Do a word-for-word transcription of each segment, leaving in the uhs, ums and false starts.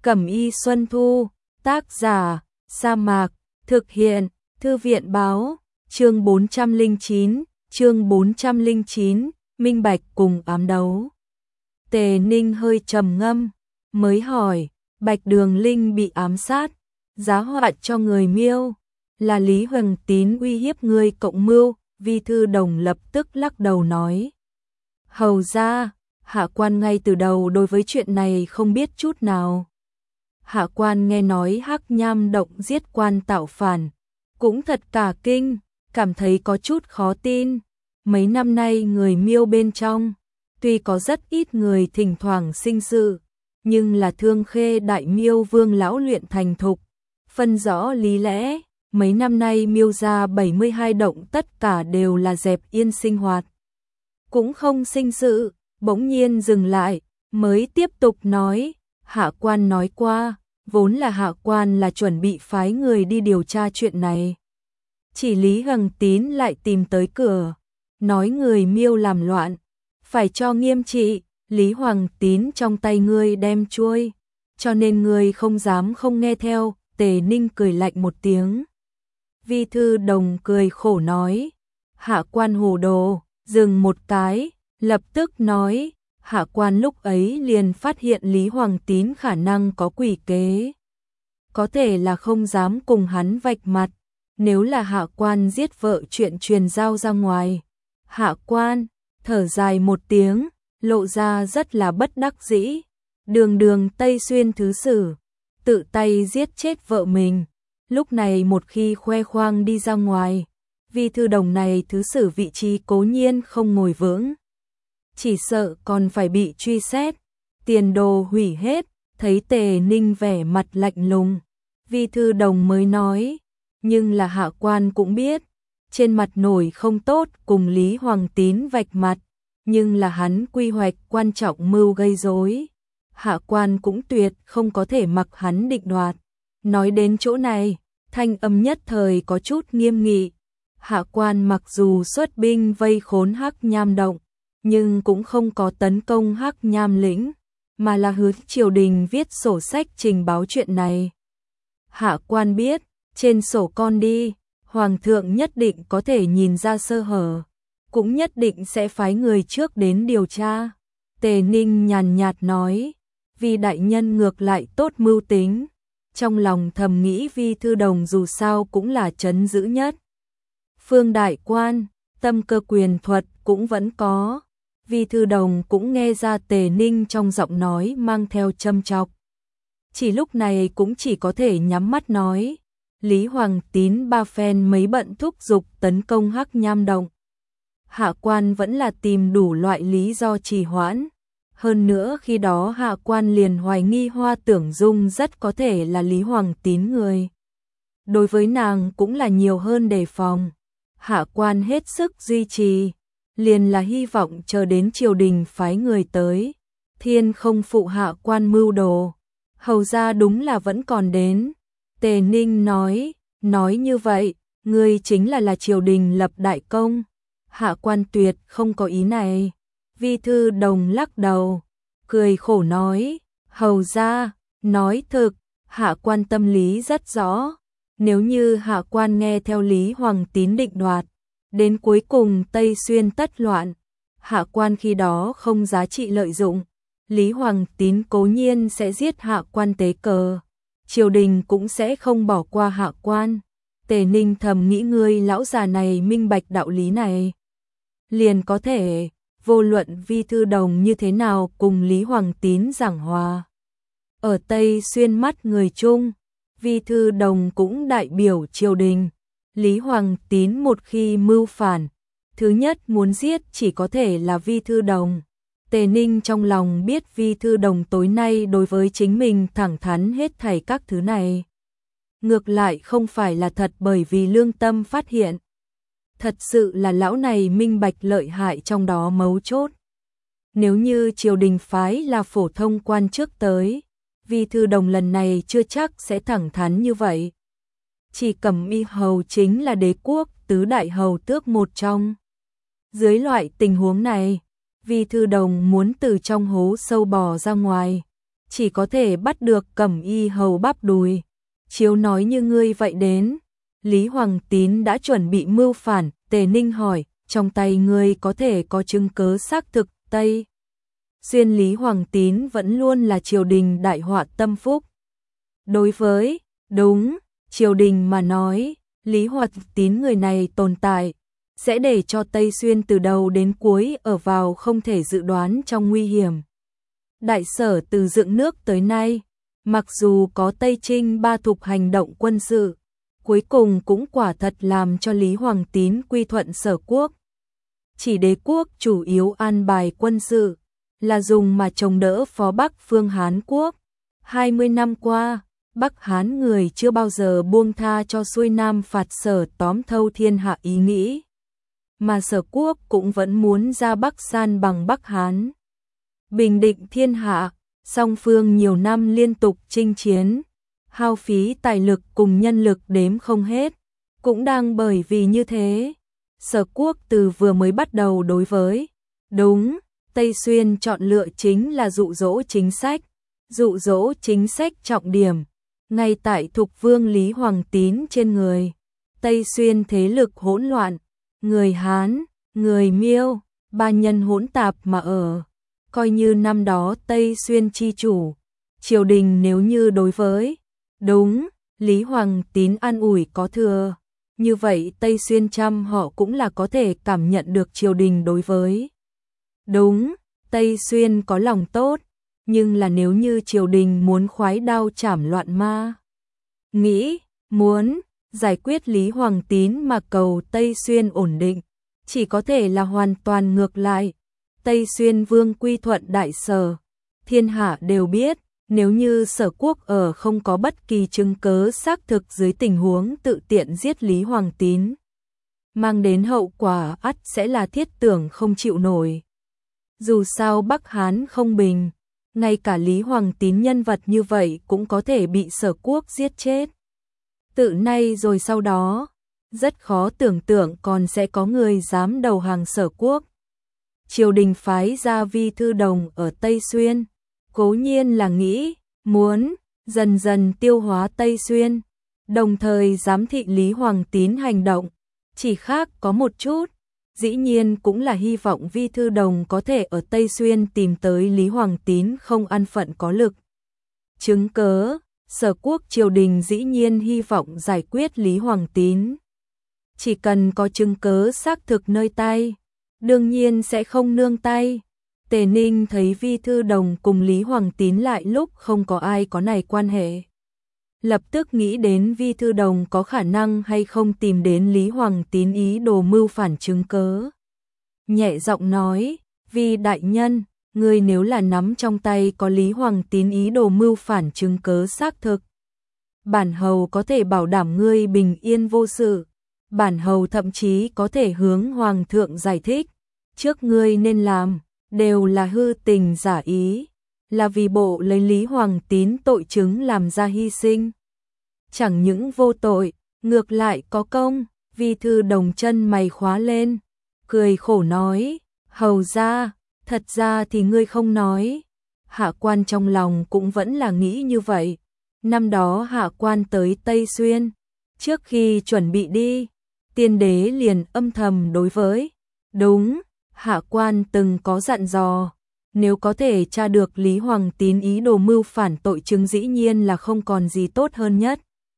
Cẩm y Xuân Thu, tác giả, Sa Mạc, thực hiện, Thư viện báo, chương bốn trăm lẻ chín, chương bốn trăm lẻ chín, minh bạch cùng ám đấu. Tề Ninh hơi trầm ngâm, mới hỏi, Bạch Đường Linh bị ám sát, giá họa cho người Miêu, là Lý Hoằng Tín uy hiếp người cộng mưu, Vi Thư Đồng lập tức lắc đầu nói. Hầu ra, hạ quan ngay từ đầu đối với chuyện này không biết chút nào. Hạ quan nghe nói Hắc Nham động giết quan tạo phản, cũng thật cả kinh, cảm thấy có chút khó tin. Mấy năm nay người Miêu bên trong, tuy có rất ít người thỉnh thoảng sinh sự, nhưng là Thương Khê Đại Miêu Vương lão luyện thành thục, phân rõ lý lẽ. Mấy năm nay Miêu gia bảy mươi hai động tất cả đều là dẹp yên sinh hoạt, cũng không sinh sự. Bỗng nhiên dừng lại, mới tiếp tục nói, hạ quan nói qua, vốn là hạ quan là chuẩn bị phái người đi điều tra chuyện này. Chỉ Lý Hoằng Tín lại tìm tới cửa, nói người Miêu làm loạn, phải cho nghiêm trị. Lý Hoằng Tín trong tay ngươi đem chuôi, cho nên ngươi không dám không nghe theo. Tề Ninh cười lạnh một tiếng. Vi Thư Đồng cười khổ nói, hạ quan hồ đồ, dừng một cái, lập tức nói, hạ quan lúc ấy liền phát hiện Lý Hoằng Tín khả năng có quỷ kế, có thể là không dám cùng hắn vạch mặt. Nếu là hạ quan giết vợ chuyện truyền giao ra ngoài, hạ quan thở dài một tiếng, lộ ra rất là bất đắc dĩ. Đường đường Tây Xuyên thứ sử, tự tay giết chết vợ mình, lúc này một khi khoe khoang đi ra ngoài, Vi Thư Đồng này thứ sử vị trí cố nhiên không ngồi vững, chỉ sợ còn phải bị truy xét, tiền đồ hủy hết. Thấy Tề Ninh vẻ mặt lạnh lùng, Vi Thư Đồng mới nói, nhưng là hạ quan cũng biết, trên mặt nổi không tốt cùng Lý Hoằng Tín vạch mặt, nhưng là hắn quy hoạch quan trọng mưu gây rối, hạ quan cũng tuyệt không có thể mặc hắn định đoạt. Nói đến chỗ này, thanh âm nhất thời có chút nghiêm nghị. Hạ quan mặc dù xuất binh vây khốn Hắc Nham động, nhưng cũng không có tấn công Hắc Nham lĩnh, mà là hướng triều đình viết sổ sách trình báo chuyện này. Hạ quan biết, trên sổ con đi, hoàng thượng nhất định có thể nhìn ra sơ hở, cũng nhất định sẽ phái người trước đến điều tra. Tề Ninh nhàn nhạt nói, vì đại nhân ngược lại tốt mưu tính. Trong lòng thầm nghĩ Vi Thư Đồng dù sao cũng là trấn giữ nhất phương đại quan, tâm cơ quyền thuật cũng vẫn có. Vi Thư Đồng cũng nghe ra Tề Ninh trong giọng nói mang theo châm chọc, chỉ lúc này cũng chỉ có thể nhắm mắt nói, Lý Hoằng Tín ba phen mấy bận thúc giục tấn công Hắc Nham động, hạ quan vẫn là tìm đủ loại lý do trì hoãn. Hơn nữa khi đó hạ quan liền hoài nghi Hoa Tưởng Dung rất có thể là Lý Hoằng Tín người, đối với nàng cũng là nhiều hơn đề phòng. Hạ quan hết sức duy trì, liền là hy vọng chờ đến triều đình phái người tới, thiên không phụ hạ quan mưu đồ. Hầu ra đúng là vẫn còn đến. Tề Ninh nói, nói như vậy, ngươi chính là là triều đình lập đại công. Hạ quan tuyệt không có ý này. Vi Thư Đồng lắc đầu, cười khổ nói, hầu ra, nói thực, hạ quan tâm lý rất rõ. Nếu như hạ quan nghe theo Lý Hoằng Tín định đoạt, đến cuối cùng Tây Xuyên tất loạn, hạ quan khi đó không giá trị lợi dụng. Lý Hoằng Tín cố nhiên sẽ giết hạ quan tế cờ, triều đình cũng sẽ không bỏ qua hạ quan. Tề Ninh thầm nghĩ ngươi lão già này minh bạch đạo lý này, liền có thể vô luận Vi Thư Đồng như thế nào cùng Lý Hoằng Tín giảng hòa. Ở Tây Xuyên mắt người chung, Vi Thư Đồng cũng đại biểu triều đình. Lý Hoằng Tín một khi mưu phản, thứ nhất muốn giết chỉ có thể là Vi Thư Đồng. Tề Ninh trong lòng biết Vi Thư Đồng tối nay đối với chính mình thẳng thắn hết thảy các thứ này. Ngược lại không phải là thật bởi vì lương tâm phát hiện. Thật sự là lão này minh bạch lợi hại trong đó mấu chốt. Nếu như triều đình phái là phổ thông quan chức tới, Vi Thư Đồng lần này chưa chắc sẽ thẳng thắn như vậy. Chỉ Cẩm Y hầu chính là đế quốc tứ đại hầu tước một trong. Dưới loại tình huống này, Vi Thư Đồng muốn từ trong hố sâu bò ra ngoài, chỉ có thể bắt được Cẩm Y hầu bắp đùi. Chiếu nói như ngươi vậy đến, Lý Hoàng Tín đã chuẩn bị mưu phản. Tề Ninh hỏi, trong tay ngươi có thể có chứng cớ xác thực. Tây Xuyên Lý Hoàng Tín vẫn luôn là triều đình đại họa tâm phúc. Đối với, đúng, triều đình mà nói, Lý Hoàng Tín người này tồn tại, sẽ để cho Tây Xuyên từ đầu đến cuối ở vào không thể dự đoán trong nguy hiểm. Đại Sở từ dựng nước tới nay, mặc dù có Tây Trinh ba thục hành động quân sự, cuối cùng cũng quả thật làm cho Lý Hoàng Tín quy thuận Sở quốc. Chỉ đế quốc chủ yếu an bài quân sự, là dùng mà chống đỡ phó Bắc phương Hán quốc. hai mươi năm qua, Bắc Hán người chưa bao giờ buông tha cho xuôi Nam phạt Sở tóm thâu thiên hạ ý nghĩ. Mà Sở quốc cũng vẫn muốn ra Bắc san bằng Bắc Hán, bình định thiên hạ. Song phương nhiều năm liên tục chinh chiến, hao phí tài lực cùng nhân lực đếm không hết. Cũng đang bởi vì như thế, Sở quốc từ vừa mới bắt đầu đối với, đúng, Tây Xuyên chọn lựa chính là dụ dỗ chính sách. Dụ dỗ chính sách trọng điểm, ngay tại Thục Vương Lý Hoàng Tín trên người. Tây Xuyên thế lực hỗn loạn, người Hán, người Miêu, ba nhân hỗn tạp mà ở. Coi như năm đó Tây Xuyên chi chủ, triều đình nếu như đối với, đúng, Lý Hoàng Tín an ủi có thừa, như vậy Tây Xuyên trăm họ cũng là có thể cảm nhận được triều đình đối với, đúng, Tây Xuyên có lòng tốt. Nhưng là nếu như triều đình muốn khoái đao chảm loạn ma, nghĩ, muốn giải quyết Lý Hoàng Tín mà cầu Tây Xuyên ổn định, chỉ có thể là hoàn toàn ngược lại. Tây Xuyên vương quy thuận Đại Sở, thiên hạ đều biết, nếu như Sở quốc ở không có bất kỳ chứng cớ xác thực dưới tình huống tự tiện giết Lý Hoàng Tín, mang đến hậu quả ắt sẽ là thiết tưởng không chịu nổi. Dù sao Bắc Hán không bình, ngay cả Lý Hoàng Tín nhân vật như vậy cũng có thể bị Sở quốc giết chết. Tự nay rồi sau đó, rất khó tưởng tượng còn sẽ có người dám đầu hàng Sở quốc. Triều đình phái ra Vi Thư Đồng ở Tây Xuyên, cố nhiên là nghĩ, muốn dần dần tiêu hóa Tây Xuyên, đồng thời giám thị Lý Hoàng Tín hành động. Chỉ khác có một chút, dĩ nhiên cũng là hy vọng Vi Thư Đồng có thể ở Tây Xuyên tìm tới Lý Hoàng Tín không an phận có lực. Chứng cớ, Sở quốc triều đình dĩ nhiên hy vọng giải quyết Lý Hoàng Tín. Chỉ cần có chứng cớ xác thực nơi tay, đương nhiên sẽ không nương tay. Tề Ninh thấy Vi Thư Đồng cùng Lý Hoàng Tín lại lúc không có ai có này quan hệ, lập tức nghĩ đến Vi Thư Đồng có khả năng hay không tìm đến Lý Hoàng Tín ý đồ mưu phản chứng cớ. Nhẹ giọng nói, Vi đại nhân, ngươi nếu là nắm trong tay có Lý Hoàng Tín ý đồ mưu phản chứng cớ xác thực, bản hầu có thể bảo đảm ngươi bình yên vô sự. Bản hầu thậm chí có thể hướng Hoàng thượng giải thích, trước ngươi nên làm, đều là hư tình giả ý, là vì bộ lấy Lý Hoàng Tín tội chứng làm ra hy sinh. Chẳng những vô tội, ngược lại có công. Vi Thư Đồng chân mày khóa lên, cười khổ nói, hầu ra, thật ra thì ngươi không nói. Hạ quan trong lòng cũng vẫn là nghĩ như vậy. Năm đó hạ quan tới Tây Xuyên, trước khi chuẩn bị đi, tiên đế liền âm thầm đối với, đúng, hạ quan từng có dặn dò, nếu có thể tra được Lý Hoàng Tín ý đồ mưu phản tội chứng dĩ nhiên là không còn gì tốt hơn nhất.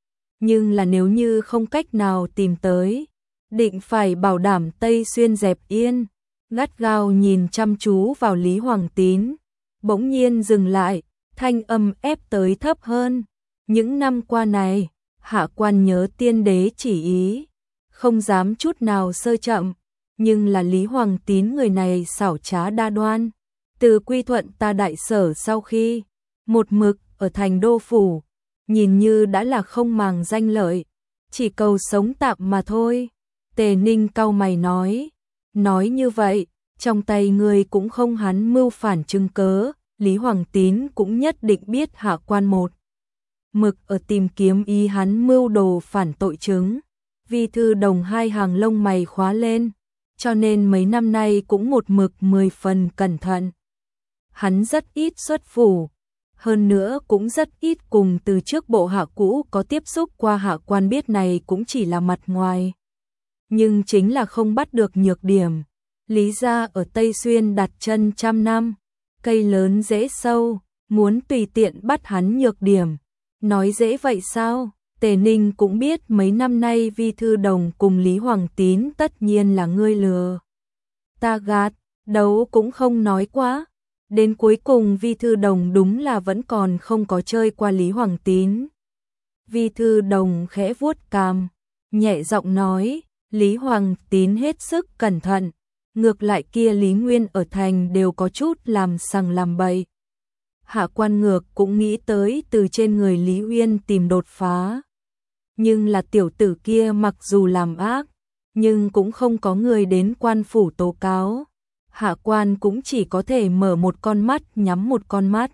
Nhưng là nếu như không cách nào tìm tới, định phải bảo đảm Tây Xuyên dẹp yên. Gắt gao nhìn chăm chú vào Lý Hoàng Tín, bỗng nhiên dừng lại, thanh âm ép tới thấp hơn. Những năm qua này, hạ quan nhớ tiên đế chỉ ý, không dám chút nào sơ chậm, nhưng là Lý Hoàng Tín người này xảo trá đa đoan. Từ quy thuận ta Đại Sở sau khi, một mực ở thành đô phủ, nhìn như đã là không màng danh lợi, chỉ cầu sống tạm mà thôi. Tề Ninh cau mày nói, nói như vậy, trong tay ngươi cũng không hắn mưu phản chứng cớ, Lý Hoàng Tín cũng nhất định biết hạ quan một mực ở tìm kiếm ý hắn mưu đồ phản tội chứng. Vi Thư Đồng hai hàng lông mày khóa lên, cho nên mấy năm nay cũng một mực mười phần cẩn thận. Hắn rất ít xuất phủ, hơn nữa cũng rất ít cùng từ trước bộ hạ cũ có tiếp xúc qua. Hạ quan biết này cũng chỉ là mặt ngoài, nhưng chính là không bắt được nhược điểm. Lý gia ở Tây Xuyên đặt chân trăm năm, cây lớn rễ sâu, muốn tùy tiện bắt hắn nhược điểm, nói dễ vậy sao? Tề Ninh cũng biết mấy năm nay Vi Thư Đồng cùng Lý Hoàng Tín tất nhiên là ngươi lừa ta gạt, đấu cũng không nói quá. Đến cuối cùng Vi Thư Đồng đúng là vẫn còn không có chơi qua Lý Hoàng Tín. Vi Thư Đồng khẽ vuốt cằm, nhẹ giọng nói, Lý Hoàng Tín hết sức cẩn thận, ngược lại kia Lý Nguyên ở thành đều có chút làm sằng làm bậy. Hạ quan ngược cũng nghĩ tới từ trên người Lý Uyên tìm đột phá. Nhưng là tiểu tử kia mặc dù làm ác, nhưng cũng không có người đến quan phủ tố cáo. Hạ quan cũng chỉ có thể mở một con mắt nhắm một con mắt.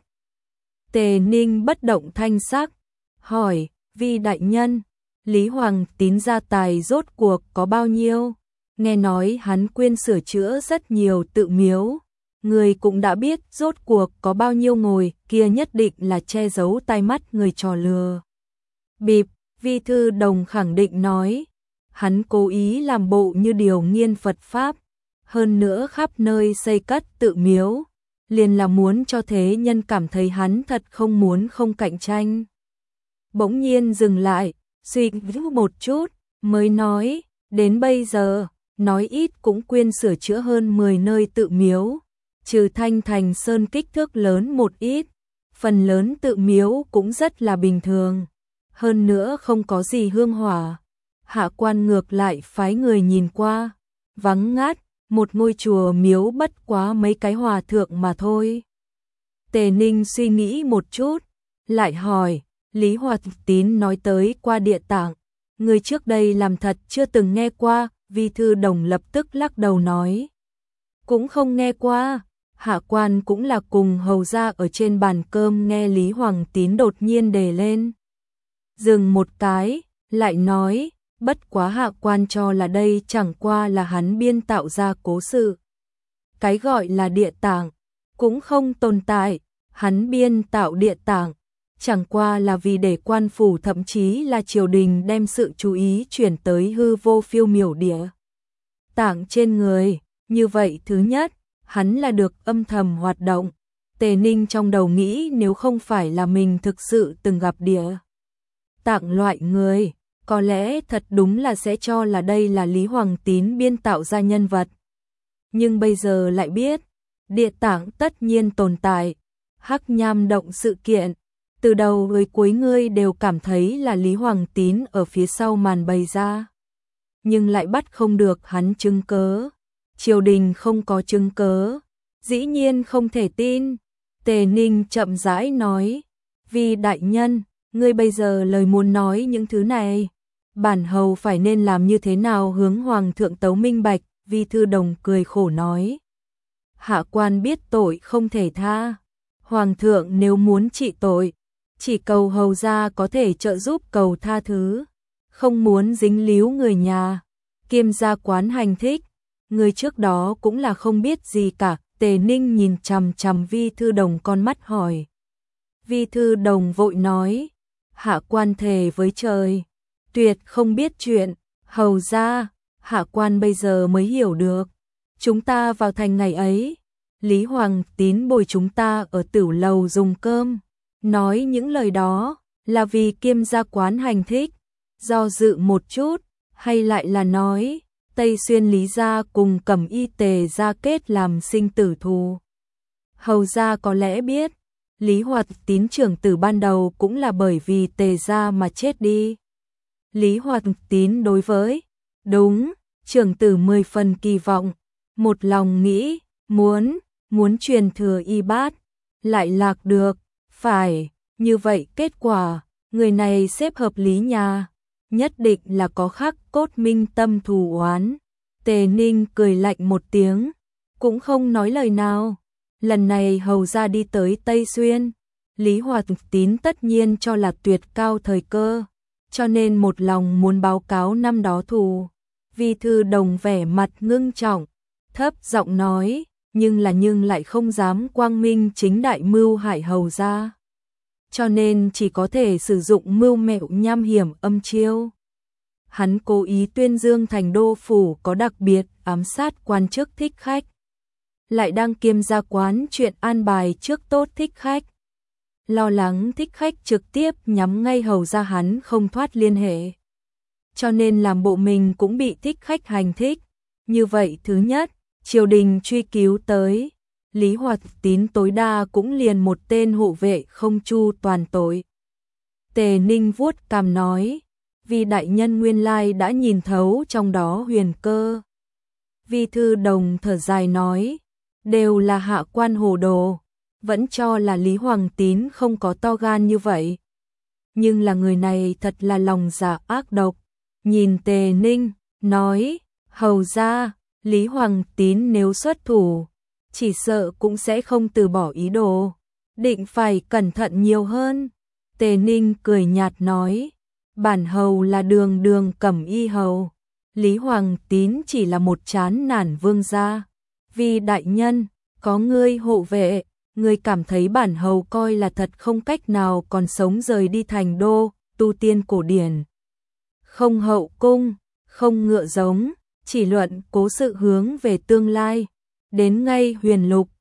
Tề Ninh bất động thanh sắc, hỏi, Vi đại nhân, Lý Hoàng Tín gia tài rốt cuộc có bao nhiêu? Nghe nói hắn quyên sửa chữa rất nhiều tự miếu. Người cũng đã biết rốt cuộc có bao nhiêu ngồi, kia nhất định là che giấu tai mắt người trò lừa bịp. Vi Thư Đồng khẳng định nói, hắn cố ý làm bộ như điều nghiên Phật Pháp, hơn nữa khắp nơi xây cất tự miếu, liền là muốn cho thế nhân cảm thấy hắn thật không muốn không cạnh tranh. Bỗng nhiên dừng lại, suy nghĩ một chút, mới nói, đến bây giờ, nói ít cũng quyên sửa chữa hơn mười nơi tự miếu, trừ Thanh Thành Sơn kích thước lớn một ít, phần lớn tự miếu cũng rất là bình thường, hơn nữa không có gì hương hỏa. Hạ quan ngược lại phái người nhìn qua, vắng ngát, một ngôi chùa miếu bất quá mấy cái hòa thượng mà thôi. Tề Ninh suy nghĩ một chút, lại hỏi, Lý Hoàng Tín nói tới qua Địa Tạng, người trước đây làm thật chưa từng nghe qua. Vi Thư Đồng lập tức lắc đầu nói, cũng không nghe qua. Hạ quan cũng là cùng hầu ra ở trên bàn cơm nghe Lý Hoàng Tín đột nhiên đề lên. Dừng một cái, lại nói, bất quá hạ quan cho là đây chẳng qua là hắn biên tạo ra cố sự. Cái gọi là Địa Tạng cũng không tồn tại, hắn biên tạo Địa Tạng chẳng qua là vì để quan phủ thậm chí là triều đình đem sự chú ý chuyển tới hư vô phiêu miểu Địa Tạng trên người. Như vậy thứ nhất, hắn là được âm thầm hoạt động. Tề Ninh trong đầu nghĩ nếu không phải là mình thực sự từng gặp Địa Tạng loại người, có lẽ thật đúng là sẽ cho là đây là Lý Hoàng Tín biên tạo ra nhân vật. Nhưng bây giờ lại biết, Địa Tạng tất nhiên tồn tại. Hắc Nham động sự kiện, từ đầu tới cuối ngươi đều cảm thấy là Lý Hoàng Tín ở phía sau màn bày ra, nhưng lại bắt không được hắn chứng cớ. Triều đình không có chứng cớ, dĩ nhiên không thể tin. Tề Ninh chậm rãi nói, Vi đại nhân, ngươi bây giờ lời muốn nói những thứ này, bản hầu phải nên làm như thế nào hướng hoàng thượng tấu minh bạch? Vi Thư Đồng cười khổ nói, hạ quan biết tội không thể tha, hoàng thượng nếu muốn trị tội, chỉ cầu hầu gia có thể trợ giúp cầu tha thứ, không muốn dính líu người nhà, kiêm gia quán hành thích. Người trước đó cũng là không biết gì cả. Tề Ninh nhìn chằm chằm Vi Thư Đồng con mắt hỏi. Vi Thư Đồng vội nói, hạ quan thề với trời, tuyệt không biết chuyện. Hầu ra, hạ quan bây giờ mới hiểu được. Chúng ta vào thành ngày ấy, Lý Hoàng Tín bồi chúng ta ở Tửu Lầu dùng cơm, nói những lời đó là vì kiêm gia quán hành thích. Do dự một chút, hay lại là nói Tây Xuyên Lý gia cùng Cẩm Y Tề gia kết làm sinh tử thù. Hầu gia có lẽ biết, Lý Hoạt Tín trưởng tử ban đầu cũng là bởi vì Tề gia mà chết đi. Lý Hoạt Tín đối với, đúng, trưởng tử mười phần kỳ vọng, một lòng nghĩ, muốn, muốn truyền thừa y bát, lại lạc được, phải, như vậy kết quả, người này xếp hợp lý nhà. Nhất định là có khắc cốt minh tâm thù oán. Tề Ninh cười lạnh một tiếng, cũng không nói lời nào. Lần này hầu ra đi tới Tây Xuyên, Lý Hoạt Tín tất nhiên cho là tuyệt cao thời cơ, cho nên một lòng muốn báo cáo năm đó thù. Vi Thư Đồng vẻ mặt ngưng trọng, thấp giọng nói, nhưng là nhưng lại không dám quang minh chính đại mưu hại hầu ra. cho nên chỉ có thể sử dụng mưu mẹo nham hiểm âm chiêu. Hắn cố ý tuyên dương thành đô phủ có đặc biệt ám sát quan chức thích khách, lại đang kiêm gia quán chuyện an bài trước tốt thích khách. Lo lắng thích khách trực tiếp nhắm ngay hầu ra hắn không thoát liên hệ, cho nên làm bộ mình cũng bị thích khách hành thích. Như vậy thứ nhất, triều đình truy cứu tới, Lý Hoạt Tín tối đa cũng liền một tên hộ vệ không chu toàn tội. Tề Ninh vuốt cằm nói, vì đại nhân nguyên lai đã nhìn thấu trong đó huyền cơ. Vi Thư Đồng thở dài nói, đều là hạ quan hồ đồ, vẫn cho là Lý Hoàng Tín không có to gan như vậy. Nhưng là người này thật là lòng dạ ác độc. Nhìn Tề Ninh, nói, hầu ra, Lý Hoàng Tín nếu xuất thủ, chỉ sợ cũng sẽ không từ bỏ ý đồ, định phải cẩn thận nhiều hơn. Tề Ninh cười nhạt nói, bản hầu là đường đường cẩm y hầu, Lý Hoàng Tín chỉ là một chán nản vương gia. Vì đại nhân, có ngươi hộ vệ, ngươi cảm thấy bản hầu coi là thật không cách nào còn sống rời đi thành đô, tu tiên cổ điển. Không hậu cung, không ngựa giống, chỉ luận cố sự hướng về tương lai. Đến ngay huyền lục,